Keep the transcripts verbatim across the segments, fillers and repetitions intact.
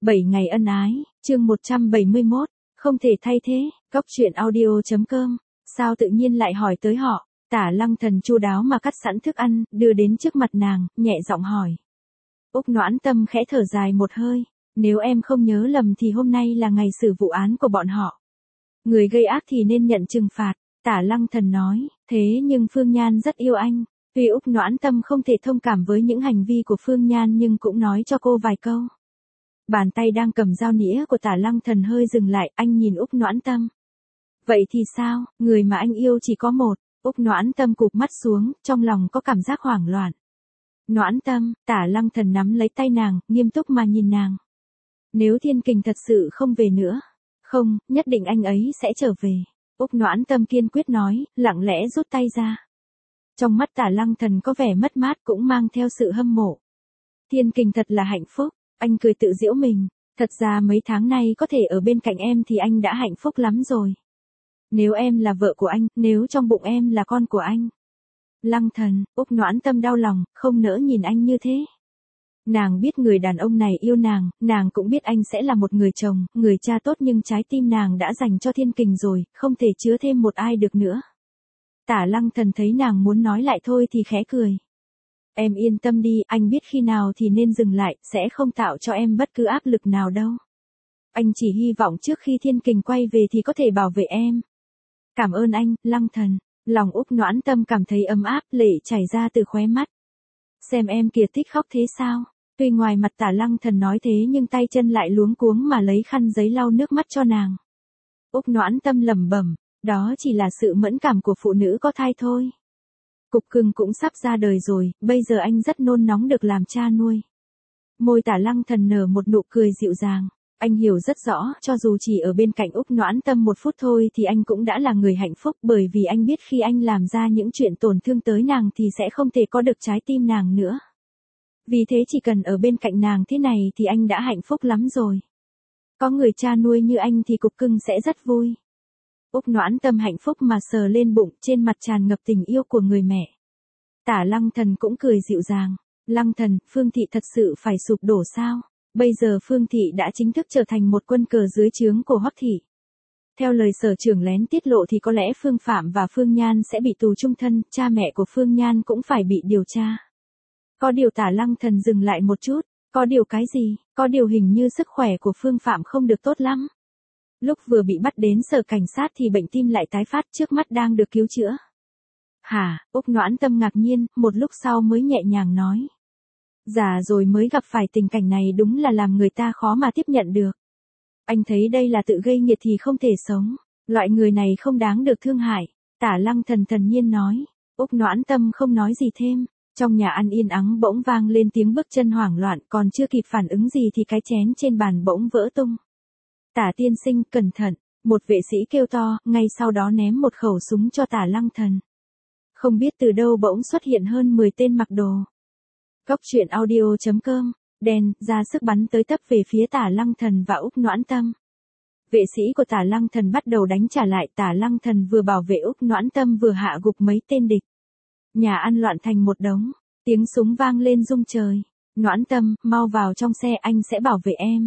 bảy ngày ân ái, chương một trăm bảy mươi mốt, không thể thay thế, Cóc truyện audio.com, sao tự nhiên lại hỏi tới họ, Tả Lăng Thần chu đáo mà cắt sẵn thức ăn, đưa đến trước mặt nàng, nhẹ giọng hỏi. Úc Noãn Tâm khẽ thở dài một hơi, nếu em không nhớ lầm thì hôm nay là ngày xử vụ án của bọn họ. Người gây ác thì nên nhận trừng phạt, Tả Lăng Thần nói, thế nhưng Phương Nhan rất yêu anh. Tuy Úc Noãn Tâm không thể thông cảm với những hành vi của Phương Nhan nhưng cũng nói cho cô vài câu. Bàn tay đang cầm dao nĩa của Tả Lăng Thần hơi dừng lại, anh nhìn Úc Noãn Tâm. Vậy thì sao, người mà anh yêu chỉ có một, Úc Noãn Tâm cụp mắt xuống, trong lòng có cảm giác hoảng loạn. Noãn Tâm, Tả Lăng Thần nắm lấy tay nàng, nghiêm túc mà nhìn nàng. Nếu Thiên Kình thật sự không về nữa, không, nhất định anh ấy sẽ trở về. Úc Noãn Tâm kiên quyết nói, lặng lẽ rút tay ra. Trong mắt Tả Lăng Thần có vẻ mất mát cũng mang theo sự hâm mộ. Thiên Kình thật là hạnh phúc, anh cười tự giễu mình, thật ra mấy tháng nay có thể ở bên cạnh em thì anh đã hạnh phúc lắm rồi. Nếu em là vợ của anh, nếu trong bụng em là con của anh. Lăng Thần, Úc Noãn Tâm đau lòng, không nỡ nhìn anh như thế. Nàng biết người đàn ông này yêu nàng, nàng cũng biết anh sẽ là một người chồng, người cha tốt nhưng trái tim nàng đã dành cho Thiên Kình rồi, không thể chứa thêm một ai được nữa. Tả Lăng Thần thấy nàng muốn nói lại thôi thì khẽ cười. Em yên tâm đi, anh biết khi nào thì nên dừng lại, sẽ không tạo cho em bất cứ áp lực nào đâu. Anh chỉ hy vọng trước khi Thiên Kình quay về thì có thể bảo vệ em. Cảm ơn anh, Lăng Thần. Lòng Úc Noãn Tâm cảm thấy ấm áp, lệ chảy ra từ khóe mắt. Xem em kìa thích khóc thế sao? Tuy ngoài mặt Tả Lăng Thần nói thế nhưng tay chân lại luống cuống mà lấy khăn giấy lau nước mắt cho nàng. Úc Noãn Tâm lẩm bẩm, đó chỉ là sự mẫn cảm của phụ nữ có thai thôi. Cục cưng cũng sắp ra đời rồi, bây giờ anh rất nôn nóng được làm cha nuôi. Môi Tả Lăng Thần nở một nụ cười dịu dàng. Anh hiểu rất rõ, cho dù chỉ ở bên cạnh Úc Noãn Tâm một phút thôi thì anh cũng đã là người hạnh phúc, bởi vì anh biết khi anh làm ra những chuyện tổn thương tới nàng thì sẽ không thể có được trái tim nàng nữa. Vì thế chỉ cần ở bên cạnh nàng thế này thì anh đã hạnh phúc lắm rồi. Có người cha nuôi như anh thì cục cưng sẽ rất vui. Úc Noãn Tâm hạnh phúc mà sờ lên bụng, trên mặt tràn ngập tình yêu của người mẹ. Tả Lăng Thần cũng cười dịu dàng. Lăng Thần, Phương Thị thật sự phải sụp đổ sao? Bây giờ Phương Thị đã chính thức trở thành một quân cờ dưới trướng của Hoắc Thị. Theo lời sở trưởng lén tiết lộ thì có lẽ Phương Phạm và Phương Nhan sẽ bị tù chung thân, cha mẹ của Phương Nhan cũng phải bị điều tra. Có điều Tả Lăng Thần dừng lại một chút, có điều cái gì, có điều hình như sức khỏe của Phương Phạm không được tốt lắm. Lúc vừa bị bắt đến sở cảnh sát thì bệnh tim lại tái phát, trước mắt đang được cứu chữa. Hả, Úc Noãn Tâm ngạc nhiên, một lúc sau mới nhẹ nhàng nói. Già rồi mới gặp phải tình cảnh này đúng là làm người ta khó mà tiếp nhận được. Anh thấy đây là tự gây nghiệt thì không thể sống, loại người này không đáng được thương hại, Tả Lăng Thần thần nhiên nói. Úc Noãn Tâm không nói gì thêm, trong nhà ăn yên ắng bỗng vang lên tiếng bước chân hoảng loạn, còn chưa kịp phản ứng gì thì cái chén trên bàn bỗng vỡ tung. Tả tiên sinh, cẩn thận, một vệ sĩ kêu to, ngay sau đó ném một khẩu súng cho Tả Lăng Thần. Không biết từ đâu bỗng xuất hiện hơn mười tên mặc đồ. Cóc truyện audio.com, đèn, ra sức bắn tới tấp về phía Tả Lăng Thần và Úc Noãn Tâm. Vệ sĩ của Tả Lăng Thần bắt đầu đánh trả lại, Tả Lăng Thần vừa bảo vệ Úc Noãn Tâm vừa hạ gục mấy tên địch. Nhà ăn loạn thành một đống, tiếng súng vang lên rung trời. Noãn Tâm, mau vào trong xe, anh sẽ bảo vệ em.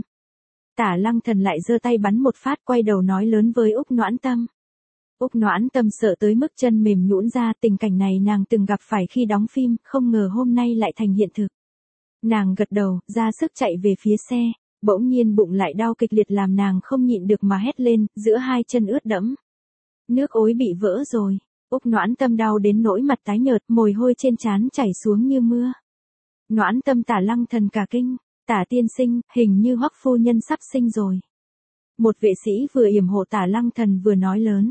Tả Lăng Thần lại giơ tay bắn một phát, quay đầu nói lớn với Úc Noãn Tâm. Úc Noãn Tâm sợ tới mức chân mềm nhũn ra, tình cảnh này nàng từng gặp phải khi đóng phim, không ngờ hôm nay lại thành hiện thực. Nàng gật đầu, ra sức chạy về phía xe, bỗng nhiên bụng lại đau kịch liệt làm nàng không nhịn được mà hét lên, giữa hai chân ướt đẫm. Nước ối bị vỡ rồi. Úc Noãn Tâm đau đến nỗi mặt tái nhợt, mồ hôi trên trán chảy xuống như mưa. Noãn Tâm, Tả Lăng Thần cả kinh, Tả tiên sinh, hình như Hoắc phu nhân sắp sinh rồi. Một vệ sĩ vừa yểm hộ Tả Lăng Thần vừa nói lớn.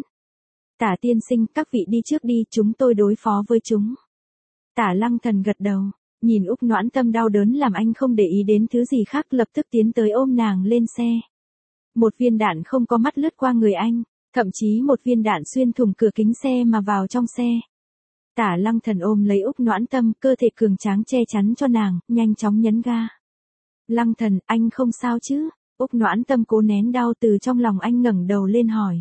Tả tiên sinh, các vị đi trước đi, chúng tôi đối phó với chúng. Tả Lăng Thần gật đầu, nhìn Úc Noãn Tâm đau đớn làm anh không để ý đến thứ gì khác, lập tức tiến tới ôm nàng lên xe. Một viên đạn không có mắt lướt qua người anh, thậm chí một viên đạn xuyên thủng cửa kính xe mà vào trong xe. Tả Lăng Thần ôm lấy Úc Noãn Tâm, cơ thể cường tráng che chắn cho nàng, nhanh chóng nhấn ga. Lăng Thần, anh không sao chứ? Úc Noãn Tâm cố nén đau từ trong lòng anh ngẩng đầu lên hỏi.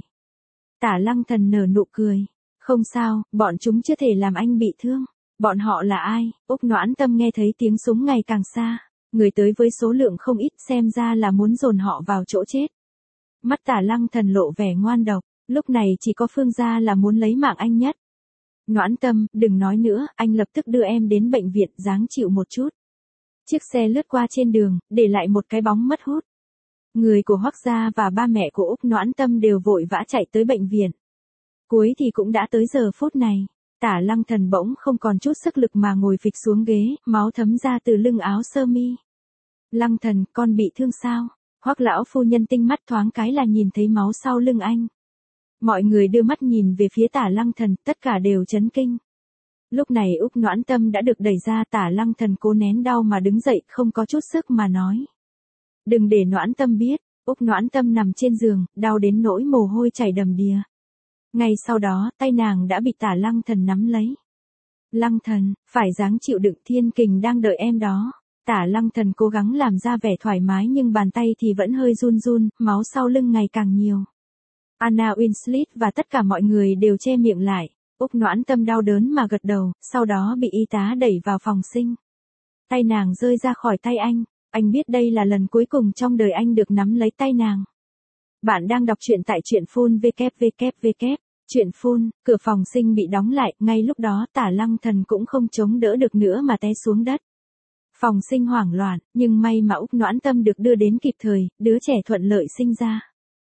Tả Lăng Thần nở nụ cười. Không sao, bọn chúng chưa thể làm anh bị thương. Bọn họ là ai? Úc Noãn Tâm nghe thấy tiếng súng ngày càng xa. Người tới với số lượng không ít xem ra là muốn dồn họ vào chỗ chết. Mắt Tả Lăng Thần lộ vẻ ngoan độc, lúc này chỉ có Phương gia là muốn lấy mạng anh nhất. Noãn Tâm, đừng nói nữa, anh lập tức đưa em đến bệnh viện, ráng chịu một chút. Chiếc xe lướt qua trên đường, để lại một cái bóng mất hút. Người của Hoắc gia và ba mẹ của Úc Noãn Tâm đều vội vã chạy tới bệnh viện. Cuối thì cũng đã tới giờ phút này. Tả Lăng Thần bỗng không còn chút sức lực mà ngồi phịch xuống ghế, máu thấm ra từ lưng áo sơ mi. Lăng Thần, con bị thương sao? Hoắc lão phu nhân tinh mắt thoáng cái là nhìn thấy máu sau lưng anh. Mọi người đưa mắt nhìn về phía Tả Lăng Thần, tất cả đều chấn kinh. Lúc này Úc Noãn Tâm đã được đẩy ra, Tả Lăng Thần cố nén đau mà đứng dậy, không có chút sức mà nói. Đừng để Noãn Tâm biết. Úc Noãn Tâm nằm trên giường, đau đến nỗi mồ hôi chảy đầm đìa. Ngay sau đó, tay nàng đã bị Tả Lăng Thần nắm lấy. Lăng Thần, phải ráng chịu đựng, thiên kình đang đợi em đó. Tả Lăng Thần cố gắng làm ra vẻ thoải mái nhưng bàn tay thì vẫn hơi run run, máu sau lưng ngày càng nhiều. Anna Winslet và tất cả mọi người đều che miệng lại. Úc Noãn Tâm đau đớn mà gật đầu, sau đó bị y tá đẩy vào phòng sinh. Tay nàng rơi ra khỏi tay anh, anh biết đây là lần cuối cùng trong đời anh được nắm lấy tay nàng. Bạn đang đọc truyện tại truyện phun vê kép vê kép vê kép. Truyện phun, cửa phòng sinh bị đóng lại, ngay lúc đó Tả Lăng Thần cũng không chống đỡ được nữa mà té xuống đất. Phòng sinh hoảng loạn, nhưng may mà Úc Noãn Tâm được đưa đến kịp thời, đứa trẻ thuận lợi sinh ra.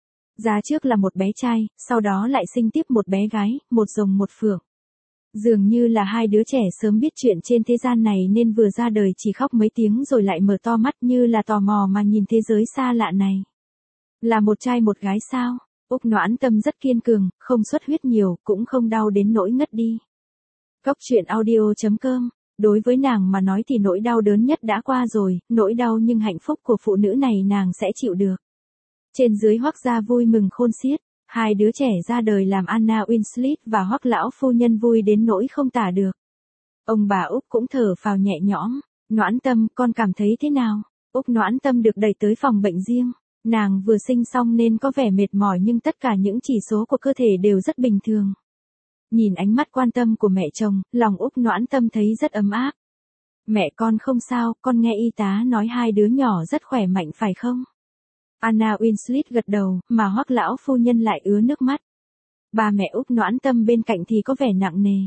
Ra trước là một bé trai, sau đó lại sinh tiếp một bé gái, một rồng một phượng. Dường như là hai đứa trẻ sớm biết chuyện trên thế gian này nên vừa ra đời chỉ khóc mấy tiếng rồi lại mở to mắt như là tò mò mà nhìn thế giới xa lạ này. Là một trai một gái sao? Úc Noãn Tâm rất kiên cường, không xuất huyết nhiều, cũng không đau đến nỗi ngất đi. Góc truyện audio chấm com. Đối với nàng mà nói thì nỗi đau đớn nhất đã qua rồi, nỗi đau nhưng hạnh phúc của phụ nữ này nàng sẽ chịu được. Trên dưới Hoắc gia vui mừng khôn xiết, hai đứa trẻ ra đời làm Anna Winslet và Hoắc lão phu nhân vui đến nỗi không tả được. Ông bà Úc cũng thở phào nhẹ nhõm. Noãn Tâm, con cảm thấy thế nào? Úc Noãn Tâm được đẩy tới phòng bệnh riêng. Nàng vừa sinh xong nên có vẻ mệt mỏi nhưng tất cả những chỉ số của cơ thể đều rất bình thường. Nhìn ánh mắt quan tâm của mẹ chồng, lòng Úc Noãn Tâm thấy rất ấm áp. Mẹ con không sao, con nghe y tá nói hai đứa nhỏ rất khỏe mạnh phải không? Anna Winslet gật đầu, mà Hoắc lão phu nhân lại ứa nước mắt. Ba mẹ Úc Noãn Tâm bên cạnh thì có vẻ nặng nề.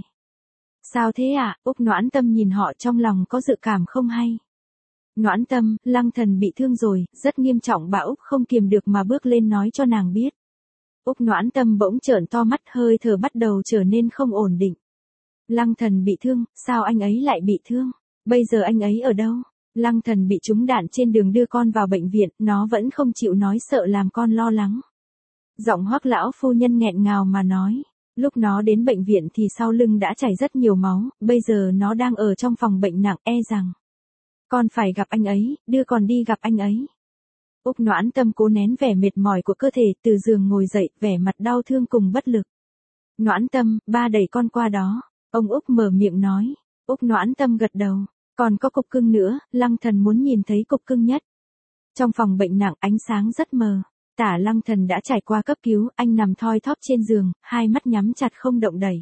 Sao thế ạ? À? Úc Noãn Tâm nhìn họ trong lòng có dự cảm không hay. Noãn Tâm, Lăng Thần bị thương rồi, rất nghiêm trọng, bà Úc không kiềm được mà bước lên nói cho nàng biết. Úc Noãn Tâm bỗng trợn to mắt, hơi thở bắt đầu trở nên không ổn định. Lăng Thần bị thương, sao anh ấy lại bị thương? Bây giờ anh ấy ở đâu? Lăng Thần bị trúng đạn trên đường đưa con vào bệnh viện, nó vẫn không chịu nói, sợ làm con lo lắng. Giọng Hoắc lão phu nhân nghẹn ngào mà nói. Lúc nó đến bệnh viện thì sau lưng đã chảy rất nhiều máu, bây giờ nó đang ở trong phòng bệnh nặng, e rằng con phải gặp anh ấy, đưa con đi gặp anh ấy. Úc Noãn Tâm cố nén vẻ mệt mỏi của cơ thể, từ giường ngồi dậy, vẻ mặt đau thương cùng bất lực. Noãn Tâm, ba đẩy con qua đó. Ông Úc mở miệng nói. Úc Noãn Tâm gật đầu. Còn có cục cưng nữa, Lăng Thần muốn nhìn thấy cục cưng nhất. Trong phòng bệnh nặng, ánh sáng rất mờ. Tả Lăng Thần đã trải qua cấp cứu, anh nằm thoi thóp trên giường, hai mắt nhắm chặt không động đậy.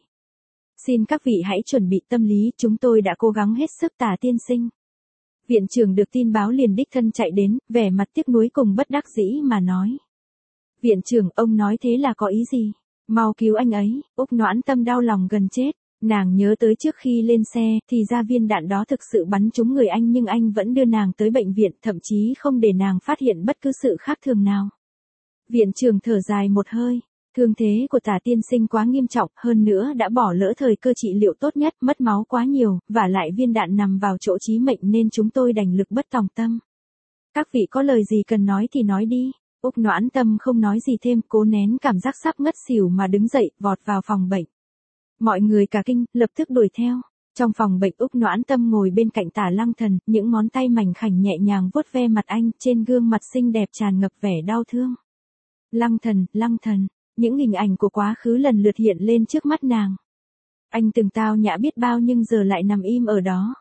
Xin các vị hãy chuẩn bị tâm lý, chúng tôi đã cố gắng hết sức, Tả tiên sinh. Viện trưởng được tin báo liền đích thân chạy đến, vẻ mặt tiếc nuối cùng bất đắc dĩ mà nói. Viện trưởng, ông nói thế là có ý gì? Mau cứu anh ấy. Úc Noãn Tâm đau lòng gần chết. Nàng nhớ tới trước khi lên xe, thì ra viên đạn đó thực sự bắn trúng người anh nhưng anh vẫn đưa nàng tới bệnh viện, thậm chí không để nàng phát hiện bất cứ sự khác thường nào. Viện trưởng thở dài một hơi. Thương thế của Tả tiên sinh quá nghiêm trọng, hơn nữa đã bỏ lỡ thời cơ trị liệu tốt nhất, mất máu quá nhiều, và lại viên đạn nằm vào chỗ chí mệnh nên chúng tôi đành lực bất tòng tâm. Các vị có lời gì cần nói thì nói đi. Úc Noãn Tâm không nói gì thêm, cố nén cảm giác sắp ngất xỉu mà đứng dậy, vọt vào phòng bệnh. Mọi người cả kinh, lập tức đuổi theo. Trong phòng bệnh, Úc Noãn Tâm ngồi bên cạnh Tả Lăng Thần, những ngón tay mảnh khảnh nhẹ nhàng vuốt ve mặt anh, trên gương mặt xinh đẹp tràn ngập vẻ đau thương. Lăng Thần, Lăng Thần, những hình ảnh của quá khứ lần lượt hiện lên trước mắt nàng. Anh từng tao nhã biết bao nhưng giờ lại nằm im ở đó.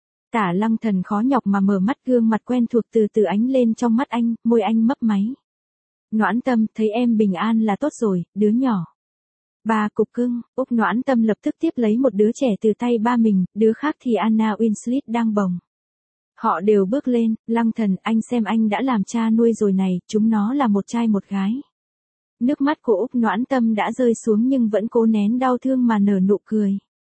Tả Lăng Thần khó nhọc mà mở mắt, gương mặt quen thuộc từ từ ánh lên trong mắt anh, môi anh mấp máy. Noãn Tâm, thấy em bình an là tốt rồi, đứa nhỏ. Ba cục cưng. Úc Noãn Tâm lập tức tiếp lấy một đứa trẻ từ tay ba mình, đứa khác thì Anna Winslet đang bồng. Họ đều bước lên, Lăng Thần, anh xem anh đã làm cha nuôi rồi này, chúng nó là một trai một gái. Nước mắt của Úc Noãn Tâm đã rơi xuống nhưng vẫn cố nén đau thương mà nở nụ cười.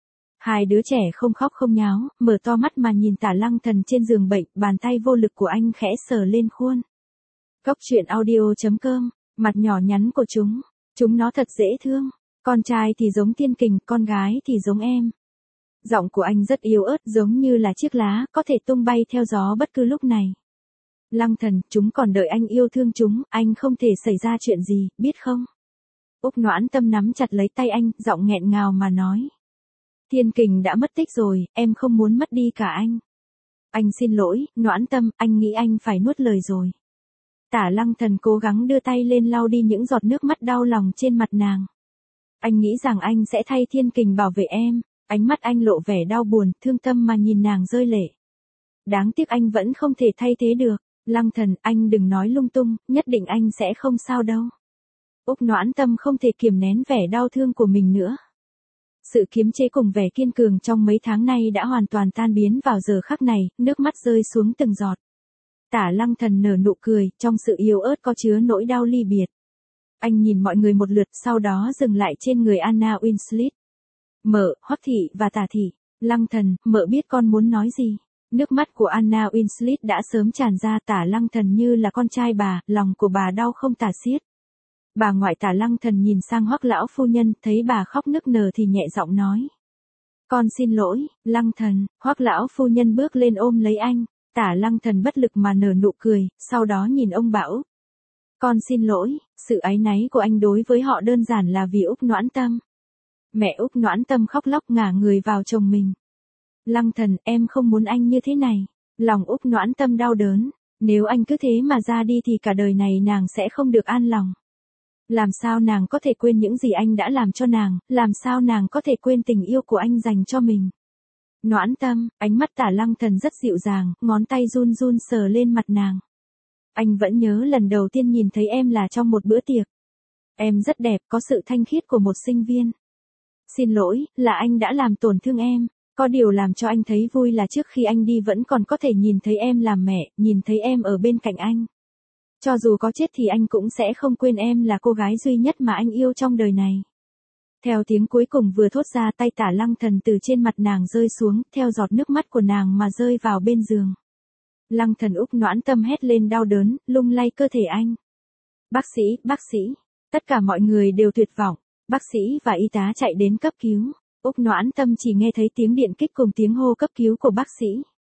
Hai đứa trẻ không khóc không nháo, mở to mắt mà nhìn Tả Lăng Thần trên giường bệnh, bàn tay vô lực của anh khẽ sờ lên khuôn. Cốc truyện audio chấm com, mặt nhỏ nhắn của chúng, chúng nó thật dễ thương, con trai thì giống Thiên Kình, con gái thì giống em. Giọng của anh rất yếu ớt giống như là chiếc lá, có thể tung bay theo gió bất cứ lúc này. Lăng Thần, chúng còn đợi anh yêu thương chúng, anh không thể xảy ra chuyện gì, biết không? Úc Noãn Tâm nắm chặt lấy tay anh, giọng nghẹn ngào mà nói. Thiên Kình đã mất tích rồi, em không muốn mất đi cả anh. Anh xin lỗi, Noãn Tâm, anh nghĩ anh phải nuốt lời rồi. Tả Lăng Thần cố gắng đưa tay lên lau đi những giọt nước mắt đau lòng trên mặt nàng. Anh nghĩ rằng anh sẽ thay Thiên Kình bảo vệ em, ánh mắt anh lộ vẻ đau buồn, thương tâm mà nhìn nàng rơi lệ. Đáng tiếc anh vẫn không thể thay thế được. Lăng Thần, anh đừng nói lung tung, nhất định anh sẽ không sao đâu. Úc Noãn Tâm không thể kiềm nén vẻ đau thương của mình nữa. Sự kiềm chế cùng vẻ kiên cường trong mấy tháng nay đã hoàn toàn tan biến vào giờ khắc này, nước mắt rơi xuống từng giọt. Tả Lăng Thần nở nụ cười, trong sự yếu ớt có chứa nỗi đau ly biệt. Anh nhìn mọi người một lượt, sau đó dừng lại trên người Anna Winslet. Mợ, Hoắc thị và Tả thị. Lăng Thần, mợ biết con muốn nói gì. Nước mắt của Anna Winslet đã sớm tràn ra. Tả Lăng Thần như là con trai bà, lòng của bà đau không tả xiết. Bà ngoại Tả Lăng Thần nhìn sang Hoắc lão phu nhân, thấy bà khóc nức nở thì nhẹ giọng nói. Con xin lỗi, Lăng Thần. Hoắc lão phu nhân bước lên ôm lấy anh. Tả Lăng Thần bất lực mà nở nụ cười, sau đó nhìn ông bảo. Con xin lỗi, sự áy náy của anh đối với họ đơn giản là vì Úc Noãn Tâm. Mẹ Úc Noãn Tâm khóc lóc ngả người vào chồng mình. Lăng Thần, em không muốn anh như thế này. Lòng Úc Noãn Tâm đau đớn. Nếu anh cứ thế mà ra đi thì cả đời này nàng sẽ không được an lòng. Làm sao nàng có thể quên những gì anh đã làm cho nàng, làm sao nàng có thể quên tình yêu của anh dành cho mình. Noãn Tâm, ánh mắt Tả Lăng Thần rất dịu dàng, ngón tay run run sờ lên mặt nàng. Anh vẫn nhớ lần đầu tiên nhìn thấy em là trong một bữa tiệc. Em rất đẹp, có sự thanh khiết của một sinh viên. Xin lỗi, là anh đã làm tổn thương em. Có điều làm cho anh thấy vui là trước khi anh đi vẫn còn có thể nhìn thấy em làm mẹ, nhìn thấy em ở bên cạnh anh. Cho dù có chết thì anh cũng sẽ không quên em là cô gái duy nhất mà anh yêu trong đời này. Theo tiếng cuối cùng vừa thốt ra, tay Tả Lăng Thần từ trên mặt nàng rơi xuống, theo giọt nước mắt của nàng mà rơi vào bên giường. Lăng Thần. Úc Noãn Tâm hét lên đau đớn, lung lay cơ thể anh. Bác sĩ, bác sĩ, tất cả mọi người đều tuyệt vọng, bác sĩ và y tá chạy đến cấp cứu. Úc Noãn Tâm chỉ nghe thấy tiếng điện kích cùng tiếng hô cấp cứu của bác sĩ.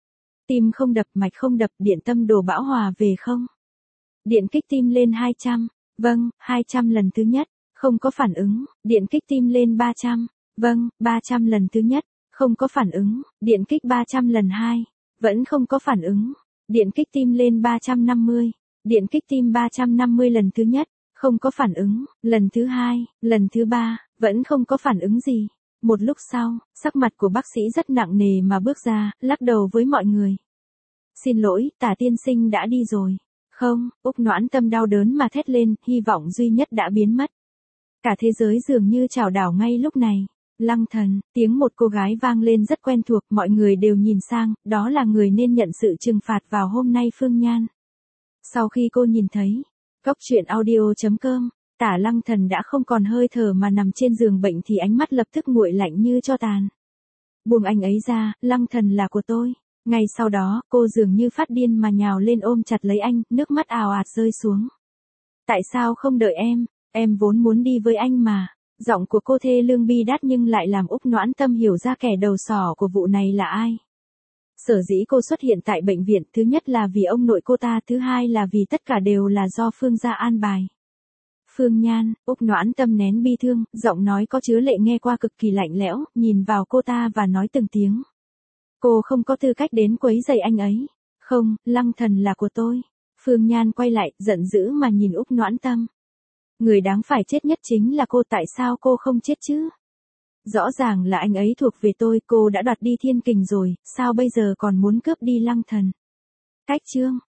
Tim không đập, mạch không đập, điện tâm đồ bão hòa về không? Điện kích tim lên hai trăm, vâng, hai trăm lần thứ nhất, không có phản ứng, điện kích tim lên ba trăm, vâng, ba trăm lần thứ nhất, không có phản ứng, điện kích ba trăm lần hai, vẫn không có phản ứng, điện kích tim lên ba trăm năm mươi, điện kích tim ba trăm năm mươi lần thứ nhất, không có phản ứng, lần thứ hai, lần thứ ba, vẫn không có phản ứng gì. Một lúc sau, sắc mặt của bác sĩ rất nặng nề mà bước ra, lắc đầu với mọi người. Xin lỗi, Tả tiên sinh đã đi rồi. Không, Úc Noãn Tâm đau đớn mà thét lên, hy vọng duy nhất đã biến mất. Cả thế giới dường như chảo đảo ngay lúc này. Lăng Thần, tiếng một cô gái vang lên rất quen thuộc, mọi người đều nhìn sang, đó là người nên nhận sự trừng phạt vào hôm nay Phương Nhan. Sau khi cô nhìn thấy, cốc truyện audio chấm com, Tả Lăng Thần đã không còn hơi thở mà nằm trên giường bệnh thì ánh mắt lập tức nguội lạnh như tro tàn. Buông anh ấy ra, Lăng Thần là của tôi. Ngay sau đó, cô dường như phát điên mà nhào lên ôm chặt lấy anh, nước mắt ào ạt rơi xuống. Tại sao không đợi em, em vốn muốn đi với anh mà. Giọng của cô thê lương bi đát nhưng lại làm Úc Noãn Tâm hiểu ra kẻ đầu sỏ của vụ này là ai. Sở dĩ cô xuất hiện tại bệnh viện, thứ nhất là vì ông nội cô ta, thứ hai là vì tất cả đều là do Phương gia an bài. Phương Nhan, Úc Noãn Tâm nén bi thương, giọng nói có chứa lệ nghe qua cực kỳ lạnh lẽo, nhìn vào cô ta và nói từng tiếng. Cô không có tư cách đến quấy rầy anh ấy. Không, Lăng Thần là của tôi. Phương Nhan quay lại, giận dữ mà nhìn Úc Noãn Tâm. Người đáng phải chết nhất chính là cô, tại sao cô không chết chứ? Rõ ràng là anh ấy thuộc về tôi, cô đã đoạt đi Thiên Kình rồi, sao bây giờ còn muốn cướp đi Lăng Thần? Cách chương.